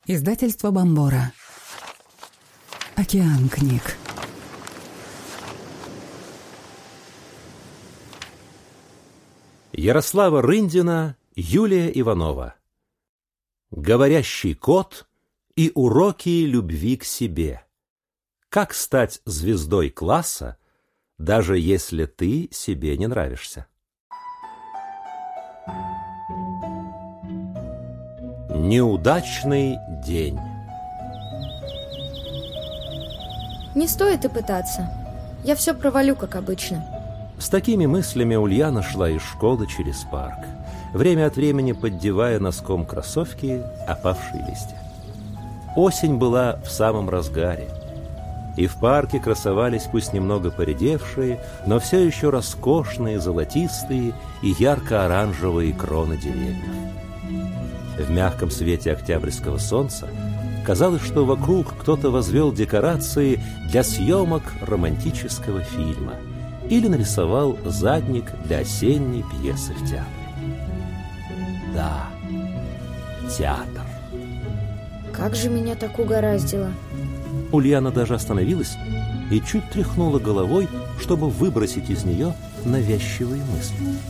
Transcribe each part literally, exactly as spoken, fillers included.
Издательство Бомбора. Океан книг. Ярослава Рындина, Юлия Иванова. Говорящий кот и уроки любви к себе. Как стать звездой класса, даже если ты себе не нравишься. Неудачный день. Не стоит и пытаться. Я все провалю, как обычно. С такими мыслями Ульяна шла из школы через парк, время от времени поддевая носком кроссовки опавшие листья. Осень была в самом разгаре, и в парке красовались пусть немного поредевшие, но все еще роскошные, золотистые и ярко-оранжевые кроны деревьев. В мягком свете октябрьского солнца казалось, что вокруг кто-то возвел декорации для съемок романтического фильма или нарисовал задник для осенней пьесы в театре. Да, театр. Как же меня так угораздило. Ульяна даже остановилась и чуть тряхнула головой, чтобы выбросить из нее навязчивые мысли.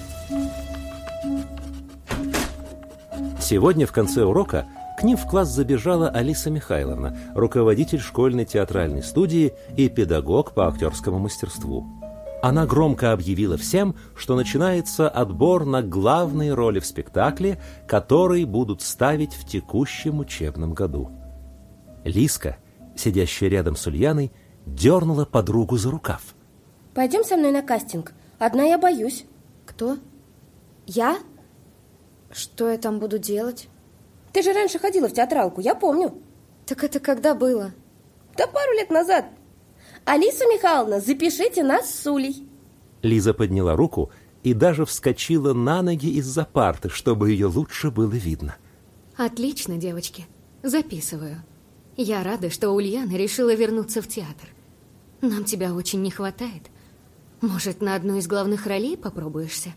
Сегодня в конце урока к ним в класс забежала Алиса Михайловна, руководитель школьной театральной студии и педагог по актерскому мастерству. Она громко объявила всем, что начинается отбор на главные роли в спектакле, который будут ставить в текущем учебном году. Лиска, сидящая рядом с Ульяной, дернула подругу за рукав. Пойдем со мной на кастинг. Одна я боюсь. Кто? Я? Что я там буду делать? Ты же раньше ходила в театралку, я помню. Так это когда было? Да пару лет назад. Алиса Михайловна, запишите нас с Улей. Лиза подняла руку и даже вскочила на ноги из-за парты, чтобы ее лучше было видно. Отлично, девочки. Записываю. Я рада, что Ульяна решила вернуться в театр. Нам тебя очень не хватает. Может, на одну из главных ролей попробуешься?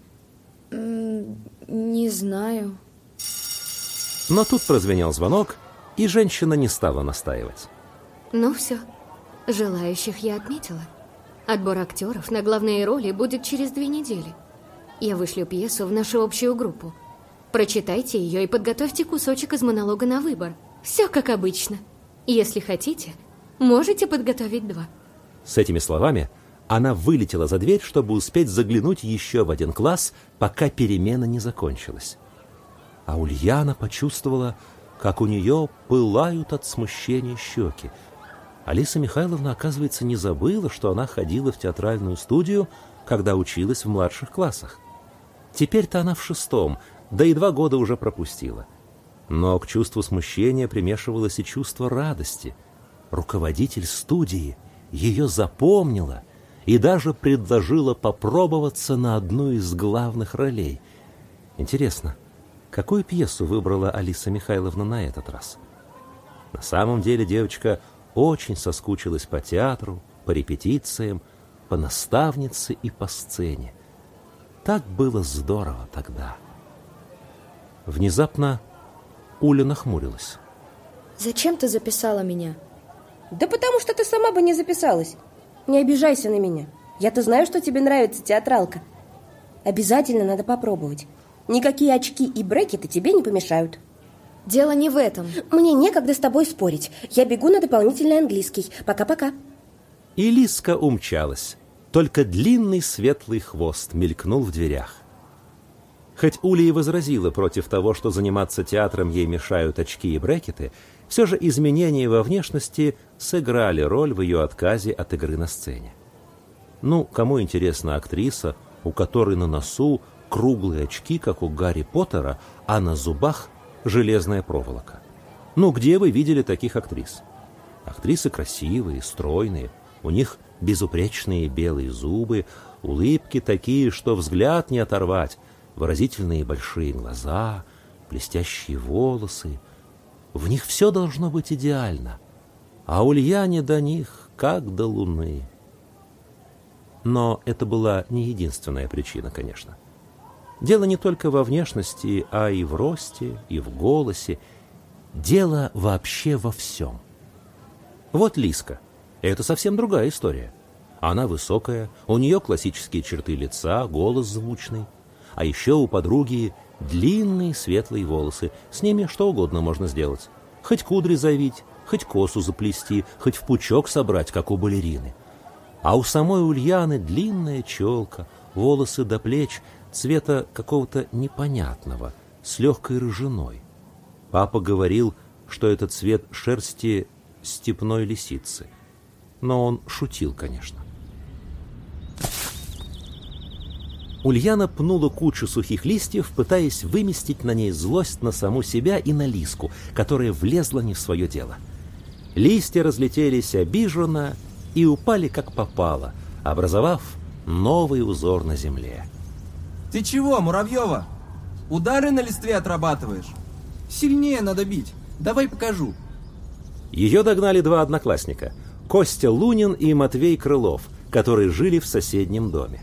Не знаю. Но тут прозвенел звонок, и женщина не стала настаивать. Ну все, желающих я отметила. Отбор актеров на главные роли будет через две недели. Я вышлю пьесу в нашу общую группу. Прочитайте ее и подготовьте кусочек из монолога на выбор. Все как обычно. Если хотите, можете подготовить два. С этими словами она вылетела за дверь, чтобы успеть заглянуть еще в один класс, пока перемена не закончилась. А Ульяна почувствовала, как у нее пылают от смущения щеки. Алиса Михайловна, оказывается, не забыла, что она ходила в театральную студию, когда училась в младших классах. Теперь-то она в шестом, да и два года уже пропустила. Но к чувству смущения примешивалось и чувство радости. Руководитель студии ее запомнила и даже предложила попробоваться на одну из главных ролей. Интересно, какую пьесу выбрала Алиса Михайловна на этот раз? На самом деле девочка очень соскучилась по театру, по репетициям, по наставнице и по сцене. Так было здорово тогда. Внезапно Уля нахмурилась. Зачем ты записала меня? Да потому что ты сама бы не записалась. Не обижайся на меня. Я-то знаю, что тебе нравится театралка. Обязательно надо попробовать. Никакие очки и брекеты тебе не помешают. Дело не в этом. Мне некогда с тобой спорить. Я бегу на дополнительный английский. Пока-пока. И Лиска умчалась. Только длинный светлый хвост мелькнул в дверях. Хоть Уля и возразила против того, что заниматься театром ей мешают очки и брекеты, все же изменения во внешности сыграли роль в ее отказе от игры на сцене. Ну, кому интересна актриса, у которой на носу круглые очки, как у Гарри Поттера, а на зубах железная проволока? Ну, где вы видели таких актрис? Актрисы красивые, стройные, у них безупречные белые зубы, улыбки такие, что взгляд не оторвать, выразительные большие глаза, блестящие волосы. В них все должно быть идеально, а Ульяне до них как до луны. Но это была не единственная причина, конечно. Дело не только во внешности, а и в росте, и в голосе, Дело вообще во всем. Вот Лиска. Это совсем другая история. Она высокая, у нее классические черты лица, голос звучный. А еще у подруги длинные светлые волосы. С ними что угодно можно сделать. Хоть кудри завить, хоть косу заплести, хоть в пучок собрать, как у балерины. А у самой Ульяны длинная челка, волосы до плеч цвета какого-то непонятного, с легкой рыжиной. Папа говорил, что это цвет шерсти степной лисицы. Но он шутил, конечно. Ульяна пнула кучу сухих листьев, пытаясь выместить на ней злость на саму себя и на Лиску, которая влезла не в свое дело. Листья разлетелись обиженно и упали как попало, образовав новый узор на земле. Ты чего, Муравьева? Удары на листве отрабатываешь? Сильнее надо бить. Давай покажу. Ее догнали два одноклассника – Костя Лунин и Матвей Крылов, которые жили в соседнем доме.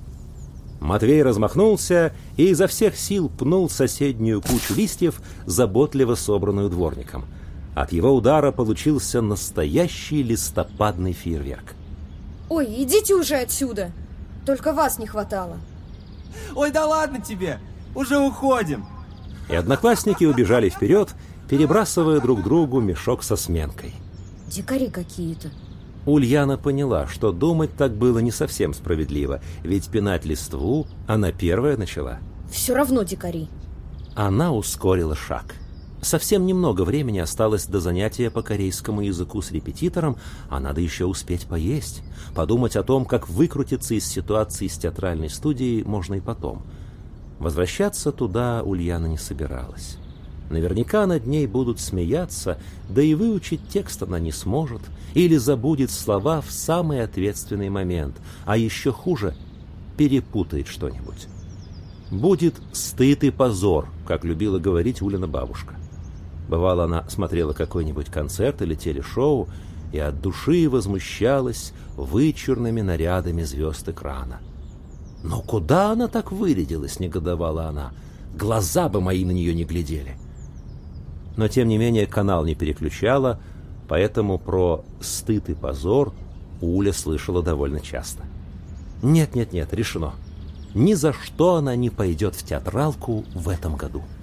Матвей размахнулся и изо всех сил пнул соседнюю кучу листьев, заботливо собранную дворником. От его удара получился настоящий листопадный фейерверк. Ой, идите уже отсюда. Только вас не хватало. Ой, да ладно тебе. Уже уходим. И одноклассники убежали вперед, перебрасывая друг другу мешок со сменкой. Дикари какие-то. Ульяна поняла, что думать так было не совсем справедливо, ведь пинать листву она первая начала. Все равно дикари. Она ускорила шаг. Совсем немного времени осталось до занятия по корейскому языку с репетитором, а надо еще успеть поесть. Подумать о том, как выкрутиться из ситуации с театральной студией, можно и потом. Возвращаться туда Ульяна не собиралась. Наверняка над ней будут смеяться, да и выучить текст она не сможет, или забудет слова в самый ответственный момент, а еще хуже – перепутает что-нибудь. Будет стыд и позор, как любила говорить Улина бабушка. Бывало, она смотрела какой-нибудь концерт или телешоу и от души возмущалась вычурными нарядами звезд экрана. «Но куда она так вырядилась?» – негодовала она. «Глаза бы мои на нее не глядели». Но, тем не менее, канал не переключала, поэтому про стыд и позор Уля слышала довольно часто. Нет-нет-нет, решено. Ни за что она не пойдет в театралку в этом году.